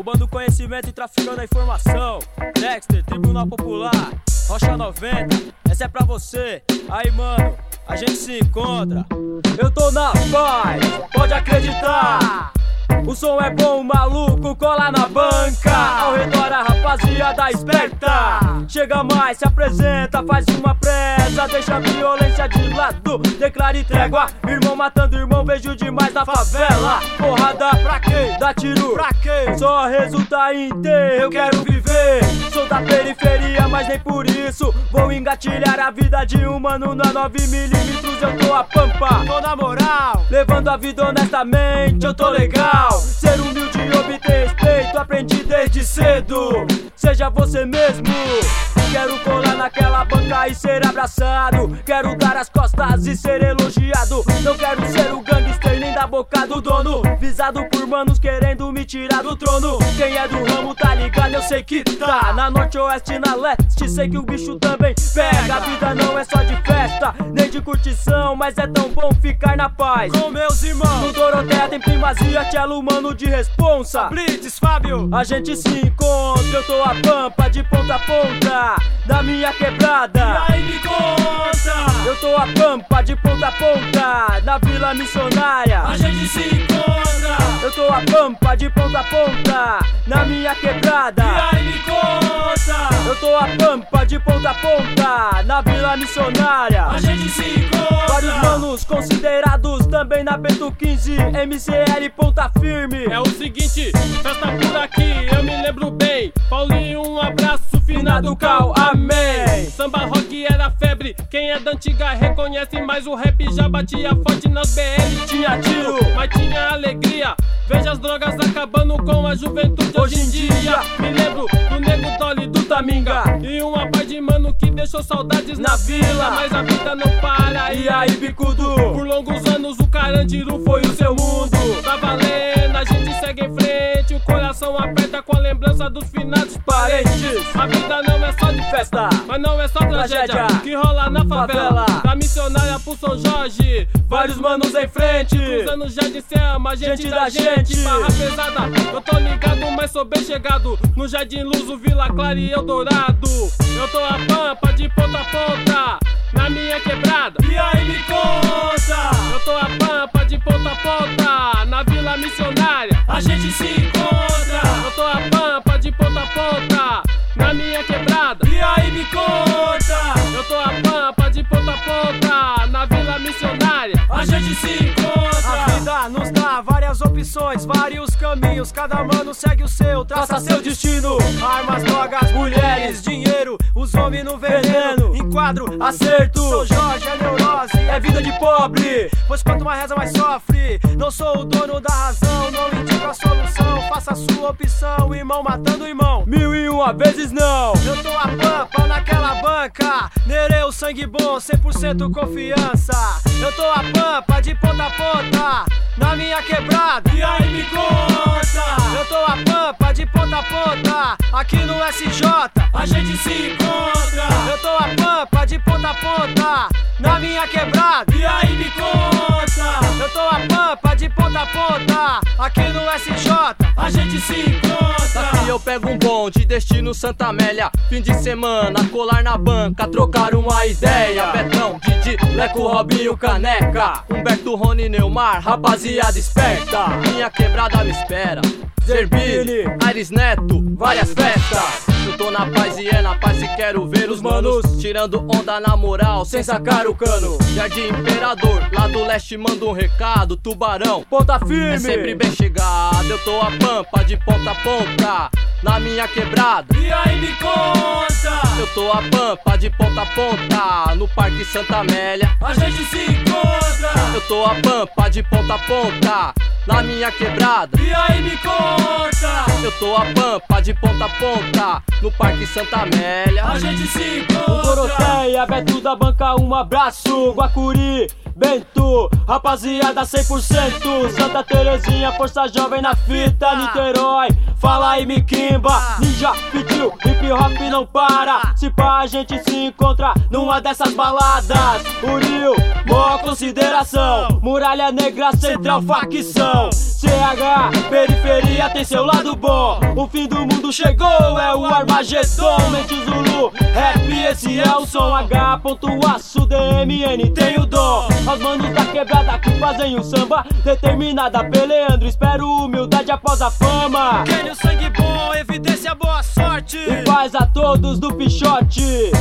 roubando conhecimento e traficando a informação. Dexter, Tribunal Popular, Rocha 90, essa é pra você. Aí, mano, a gente se encontra. Eu tô na paz, pode acreditar. O som é bom, o maluco cola na banca. Ao redor a rapaziada esperta. Chega mais, se apresenta, faz uma presa. Deixa a violência de lado, declare trégua. Irmão matando irmão, vejo demais na favela. Porrada pra quê? Dá tiro pra quê? Só resulta em ter, eu quero viver. Sou da periferia, mas nem por isso vou engatilhar a vida de um mano na 9mm. Eu tô a pampa, tô na moral, levando a vida honestamente, eu tô legal. Ser humilde e obter respeito, aprendi desde cedo. Seja você mesmo. Quero colar naquela banca e ser abraçado. Quero dar as costas e ser elogiado. Não quero ser o gangster nem da boca do dono. Visado por manos querendo me tirar do trono. Quem é do ramo tá ligado, eu sei que tá. Na norte, oeste, na leste, sei que o bicho também pega. A vida não é só de festa, nem de curtição, mas é tão bom ficar na paz com meus irmãos. No Doroteia tem primazia, Tchelo, mano de responsa. Blitz, Fábio, a gente se encontra. Eu tô a pampa de ponta a ponta na minha quebrada. E aí me conta. Eu tô a pampa de ponta a ponta na Vila Missionária. A gente se encontra. Eu tô a pampa de ponta a ponta na minha quebrada. E aí me conta. Eu tô a pampa de ponta a ponta na Vila Missionária. A gente se encontra. Vários manos considerados também na Bento 15, MCL ponta firme. É o seguinte, festa por aqui, eu me lembro bem. Paulinho, um abraço, finado Cal, amém. Samba rock era febre, quem é da antiga reconhece. Mas o rap já batia forte nas BL. Tinha tiro, mas tinha alegria. Veja as drogas acabando com a juventude hoje em dia. Me lembro do Nego Dolly, do Taminga e uma par de mano que deixou saudades na vila. Mas a vida não para, e aí bicudo? Por longos anos o Carandiru foi o seu mundo. Tá valendo, a gente segue em frente. O coração aperta com a lembrança dos finados parentes. A vida não é só de festa, mas não é só tragédia que rola na favela. Da Missionária pro São Jorge, vários manos em frente, cruzando Jardim Selma, gente da gente. Barra pesada, eu tô ligado, mas sou bem chegado no Jardim Luso, Vila Clara e Eldorado. Eu tô a pampa de ponta a ponta na minha quebrada. E aí me conta. Eu tô a pampa de ponta a ponta na Vila Missionária. A gente se encontra. Eu tô a pampa de ponta a ponta na minha quebrada. E aí me conta. Eu tô a pampa de ponta a ponta na Vila Missionária. A gente se encontra. A vida nos dá várias opções, vários caminhos. Cada mano segue o seu, traça seu destino. Armas, drogas, mulheres, dinheiro, os homens no veneno. Enquadro, acerto. São Jorge é neurose, é vida de pobre. Pois quanto mais reza, mais sofre. Não sou o dono da razão, não indico a solução. Faça a sua opção, irmão matando irmão. 1001 vezes não. Eu tô a pampa naquela banca, nereu sangue bom, 100% confiança. Eu tô a pampa de ponta a ponta na minha quebrada. E aí me conta. Eu tô a pampa de ponta a ponta aqui no SJ. A gente se encontra. Eu tô a pampa de ponta a ponta na minha quebrada. E aí me conta. Eu tô a pampa de ponta a ponta aqui no SJ. A gente se encontra. Daqui eu pego um bonde, destino Santa Amélia. Fim de semana, colar na banca, trocar uma ideia. Betão, Didi, Leco, Robinho, Caneca, Humberto, Rony, Neumar, rapaziada esperta. Minha quebrada me espera. Zerbini, Aires Neto, várias festas. Eu tô na paz e é na paz se quero ver os manos tirando onda na moral, sem sacar o cano. Jardim Imperador, lá do leste manda um recado. Tubarão, ponta firme, é sempre bem chegado. Eu tô a pampa de ponta a ponta na minha quebrada. E aí me conta. Eu tô a pampa de ponta a ponta no Parque Santa Amélia. A gente se encontra. Eu tô a pampa de ponta a ponta na minha quebrada. E aí me conta. Eu tô a pampa de ponta a ponta no Parque Santa Amélia. A gente se encontra. O Doroteia, Beto da banca, um abraço. Guacuri, Bento, rapaziada 100%. Santa Terezinha, força jovem na fita. Niterói, fala aí Miquimba. Ninja, Pitiu, hip hop não para. Se pá a gente se encontra numa dessas baladas. Uriu, maior consideração. Muralha Negra, Central, facção. CH, periferia tem seu lado bom. O fim do mundo chegou, é o Armagedon. Mente Zulu, rap, esse é o som. H.aço, DMN tem o dom. Os manos da quebrada que fazem o samba, determinada peleandro, espero humildade após a fama. Gênio, sangue bom, evidência, boa sorte. E paz a todos do Pichote.